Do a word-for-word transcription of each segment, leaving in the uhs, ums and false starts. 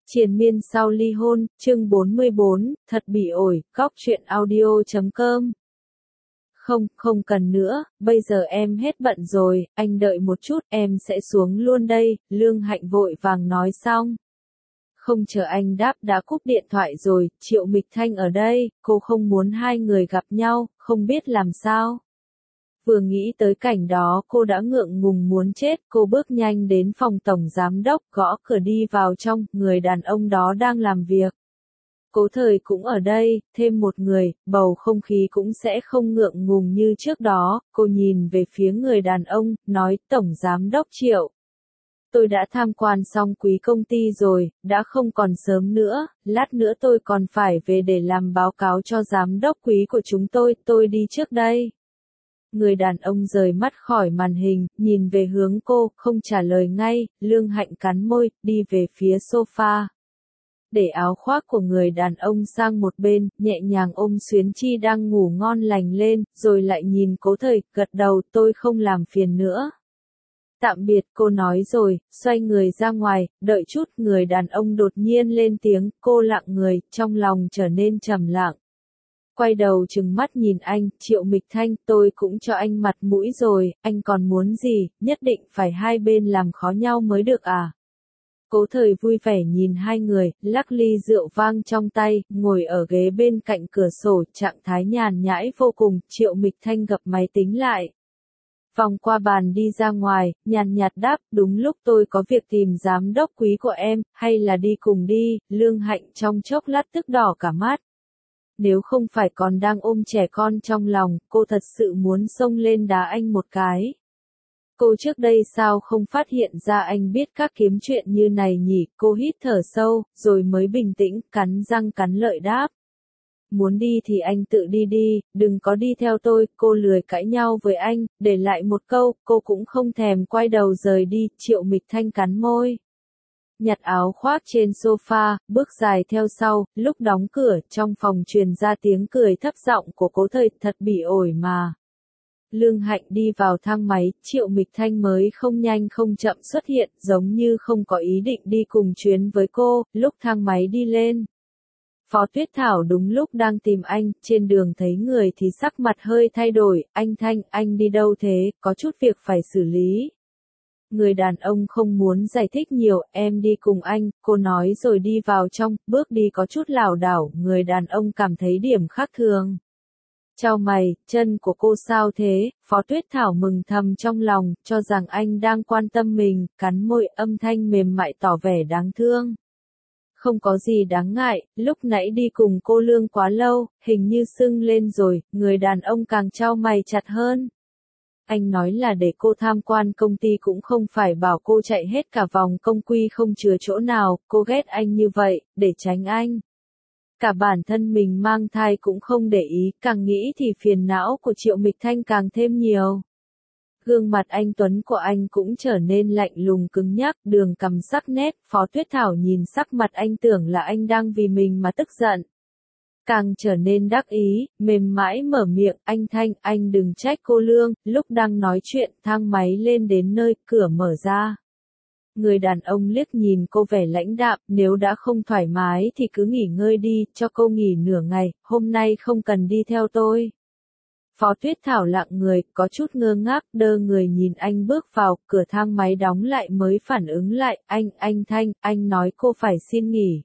Triền miên sau ly hôn, chương bốn mươi bốn, thật bị ổi, góc truyện audio chấm com. Không, không cần nữa, bây giờ em hết bận rồi, anh đợi một chút, em sẽ xuống luôn đây, Lương Hạnh vội vàng nói xong. Không chờ anh đáp đã cúp điện thoại rồi, Triệu Mịch Thanh ở đây, cô không muốn hai người gặp nhau, không biết làm sao. Vừa nghĩ tới cảnh đó cô đã ngượng ngùng muốn chết, cô bước nhanh đến phòng tổng giám đốc, gõ cửa đi vào trong, người đàn ông đó đang làm việc. Cố Thời cũng ở đây, thêm một người, bầu không khí cũng sẽ không ngượng ngùng như trước đó, cô nhìn về phía người đàn ông, nói, tổng giám đốc Triệu. Tôi đã tham quan xong quý công ty rồi, đã không còn sớm nữa, lát nữa tôi còn phải về để làm báo cáo cho giám đốc quý của chúng tôi, tôi đi trước đây. Người đàn ông rời mắt khỏi màn hình, nhìn về hướng cô, không trả lời ngay, Lương Hạnh cắn môi, đi về phía sofa. Để áo khoác của người đàn ông sang một bên, nhẹ nhàng ôm Xuyến Chi đang ngủ ngon lành lên, rồi lại nhìn Cố Thời, gật đầu, tôi không làm phiền nữa. Tạm biệt, cô nói rồi, xoay người ra ngoài, đợi chút, người đàn ông đột nhiên lên tiếng, cô lặng người, trong lòng trở nên trầm lặng. Quay đầu trừng mắt nhìn anh, Triệu Mịch Thanh, tôi cũng cho anh mặt mũi rồi, anh còn muốn gì, nhất định phải hai bên làm khó nhau mới được à? Cố Thời vui vẻ nhìn hai người, lắc ly rượu vang trong tay, ngồi ở ghế bên cạnh cửa sổ, trạng thái nhàn nhãi vô cùng, Triệu Mịch Thanh gập máy tính lại. Vòng qua bàn đi ra ngoài, nhàn nhạt đáp, đúng lúc tôi có việc tìm giám đốc quý của em, hay là đi cùng đi, Lương Hạnh trong chốc lát tức đỏ cả mắt. Nếu không phải còn đang ôm trẻ con trong lòng, cô thật sự muốn xông lên đá anh một cái. Cô trước đây sao không phát hiện ra anh biết các kiếm chuyện như này nhỉ, cô hít thở sâu, rồi mới bình tĩnh, cắn răng cắn lợi đáp. Muốn đi thì anh tự đi đi, đừng có đi theo tôi, cô lười cãi nhau với anh, để lại một câu, cô cũng không thèm quay đầu rời đi, Triệu Mịch Thanh cắn môi. Nhặt áo khoác trên sofa, bước dài theo sau, lúc đóng cửa, trong phòng truyền ra tiếng cười thấp giọng của Cố Thời, thật bị ổi mà. Lương Hạnh đi vào thang máy, Triệu Mịch Thanh mới không nhanh không chậm xuất hiện, giống như không có ý định đi cùng chuyến với cô, lúc thang máy đi lên. Phó Tuyết Thảo đúng lúc đang tìm anh, trên đường thấy người thì sắc mặt hơi thay đổi, anh Thanh, anh đi đâu thế, có chút việc phải xử lý. Người đàn ông không muốn giải thích nhiều, em đi cùng anh, cô nói rồi đi vào trong, bước đi có chút lảo đảo, người đàn ông cảm thấy điểm khác thường. Chào mày, chân của cô sao thế, Phó Tuyết Thảo mừng thầm trong lòng, cho rằng anh đang quan tâm mình, cắn môi, âm thanh mềm mại tỏ vẻ đáng thương. Không có gì đáng ngại, lúc nãy đi cùng cô Lương quá lâu, hình như sưng lên rồi, người đàn ông càng chau mày chặt hơn. Anh nói là để cô tham quan công ty cũng không phải bảo cô chạy hết cả vòng công quy không chừa chỗ nào, cô ghét anh như vậy, để tránh anh. Cả bản thân mình mang thai cũng không để ý, càng nghĩ thì phiền não của Triệu Mịch Thanh càng thêm nhiều. Gương mặt anh Tuấn của anh cũng trở nên lạnh lùng cứng nhắc, đường cằm sắc nét, Phó Tuyết Thảo nhìn sắc mặt anh tưởng là anh đang vì mình mà tức giận. Càng trở nên đắc ý, mềm mãi mở miệng, anh Thanh, anh đừng trách cô Lương, lúc đang nói chuyện, thang máy lên đến nơi, cửa mở ra. Người đàn ông liếc nhìn cô vẻ lãnh đạm, nếu đã không thoải mái thì cứ nghỉ ngơi đi, cho cô nghỉ nửa ngày, hôm nay không cần đi theo tôi. Phó Tuyết Thảo lặng người, có chút ngơ ngác, đơ người nhìn anh bước vào, cửa thang máy đóng lại mới phản ứng lại, anh, anh Thanh, anh nói cô phải xin nghỉ.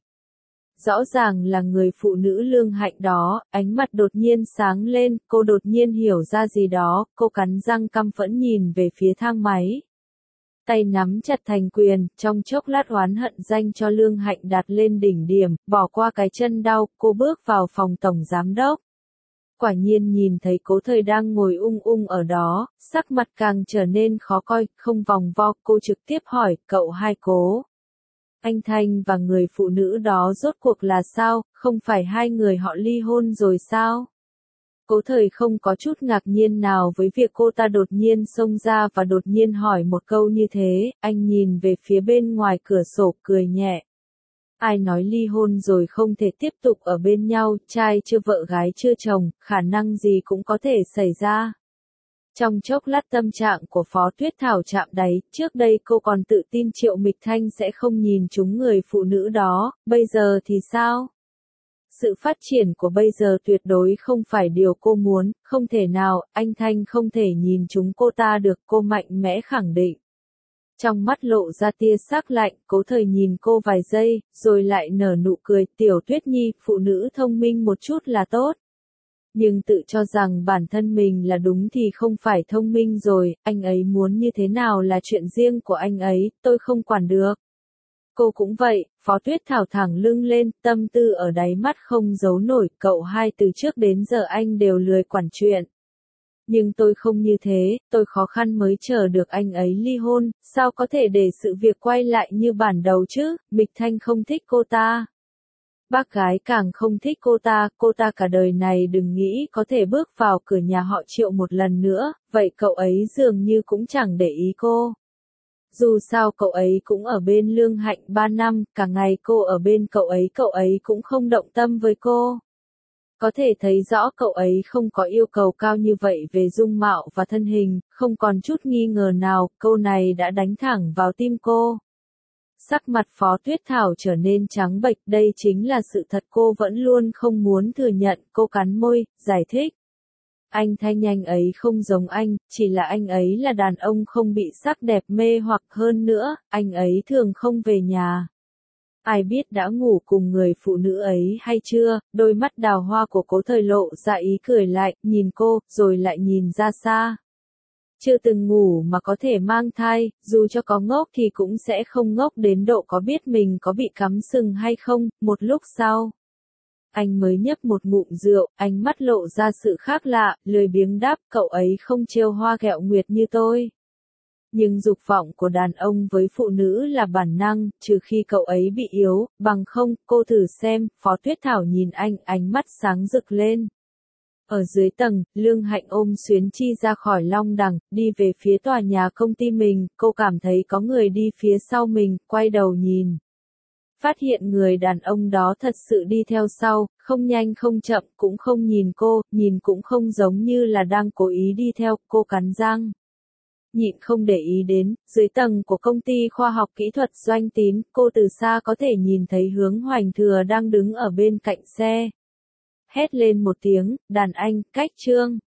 Rõ ràng là người phụ nữ Lương Hạnh đó, ánh mặt đột nhiên sáng lên, cô đột nhiên hiểu ra gì đó, cô cắn răng căm phẫn nhìn về phía thang máy. Tay nắm chặt thành quyền, trong chốc lát oán hận dành cho Lương Hạnh đặt lên đỉnh điểm, bỏ qua cái chân đau, cô bước vào phòng tổng giám đốc. Quả nhiên nhìn thấy Cố Thời đang ngồi ung ung ở đó, sắc mặt càng trở nên khó coi, không vòng vo, cô trực tiếp hỏi, cậu hai Cố. Anh Thanh và người phụ nữ đó rốt cuộc là sao, không phải hai người họ ly hôn rồi sao? Cố Thời không có chút ngạc nhiên nào với việc cô ta đột nhiên xông ra và đột nhiên hỏi một câu như thế, anh nhìn về phía bên ngoài cửa sổ cười nhẹ. Ai nói ly hôn rồi không thể tiếp tục ở bên nhau, trai chưa vợ gái chưa chồng, khả năng gì cũng có thể xảy ra. Trong chốc lát tâm trạng của Phó Tuyết Thảo chạm đáy, trước đây cô còn tự tin Triệu Mịch Thanh sẽ không nhìn trúng người phụ nữ đó, bây giờ thì sao? Sự phát triển của bây giờ tuyệt đối không phải điều cô muốn, không thể nào, anh Thanh không thể nhìn trúng cô ta được, cô mạnh mẽ khẳng định. Trong mắt lộ ra tia sắc lạnh, Cố Thời nhìn cô vài giây, rồi lại nở nụ cười, Tiểu Tuyết Nhi, phụ nữ thông minh một chút là tốt. Nhưng tự cho rằng bản thân mình là đúng thì không phải thông minh rồi, anh ấy muốn như thế nào là chuyện riêng của anh ấy, tôi không quản được. Cô cũng vậy, Phó Tuyết Thảo thẳng lưng lên, tâm tư ở đáy mắt không giấu nổi, cậu hai từ trước đến giờ anh đều lười quản chuyện. Nhưng tôi không như thế, tôi khó khăn mới chờ được anh ấy ly hôn, sao có thể để sự việc quay lại như bản đầu chứ, Mịch Thanh không thích cô ta. Bác gái càng không thích cô ta, cô ta cả đời này đừng nghĩ có thể bước vào cửa nhà họ Triệu một lần nữa, vậy cậu ấy dường như cũng chẳng để ý cô. Dù sao cậu ấy cũng ở bên Lương Hạnh ba năm, cả ngày cô ở bên cậu ấy cậu ấy cũng không động tâm với cô. Có thể thấy rõ cậu ấy không có yêu cầu cao như vậy về dung mạo và thân hình, không còn chút nghi ngờ nào, câu này đã đánh thẳng vào tim cô. Sắc mặt Phó Tuyết Thảo trở nên trắng bệch, đây chính là sự thật cô vẫn luôn không muốn thừa nhận, cô cắn môi, giải thích. Anh Thanh anh ấy không giống anh, chỉ là anh ấy là đàn ông không bị sắc đẹp mê hoặc, hơn nữa, anh ấy thường không về nhà. Ai biết đã ngủ cùng người phụ nữ ấy hay chưa, đôi mắt đào hoa của Cố Thời lộ ra ý cười lại, nhìn cô, rồi lại nhìn ra xa. Chưa từng ngủ mà có thể mang thai, dù cho có ngốc thì cũng sẽ không ngốc đến độ có biết mình có bị cắm sừng hay không, một lúc sau. Anh mới nhấp một ngụm rượu, ánh mắt lộ ra sự khác lạ, lười biếng đáp, cậu ấy không trêu hoa ghẹo nguyệt như tôi. Nhưng dục vọng của đàn ông với phụ nữ là bản năng, trừ khi cậu ấy bị yếu, bằng không, cô thử xem, Phó Tuyết Thảo nhìn anh, ánh mắt sáng rực lên. Ở dưới tầng, Lương Hạnh ôm Xuyến Chi ra khỏi Long Đằng, đi về phía tòa nhà công ty mình, cô cảm thấy có người đi phía sau mình, quay đầu nhìn. Phát hiện người đàn ông đó thật sự đi theo sau, không nhanh không chậm, cũng không nhìn cô, nhìn cũng không giống như là đang cố ý đi theo, cô cắn răng. Nhịn không để ý đến, dưới tầng của công ty khoa học kỹ thuật Doanh Tín, cô từ xa có thể nhìn thấy Hướng Hoành Thừa đang đứng ở bên cạnh xe. Hét lên một tiếng, đàn anh, cách trương.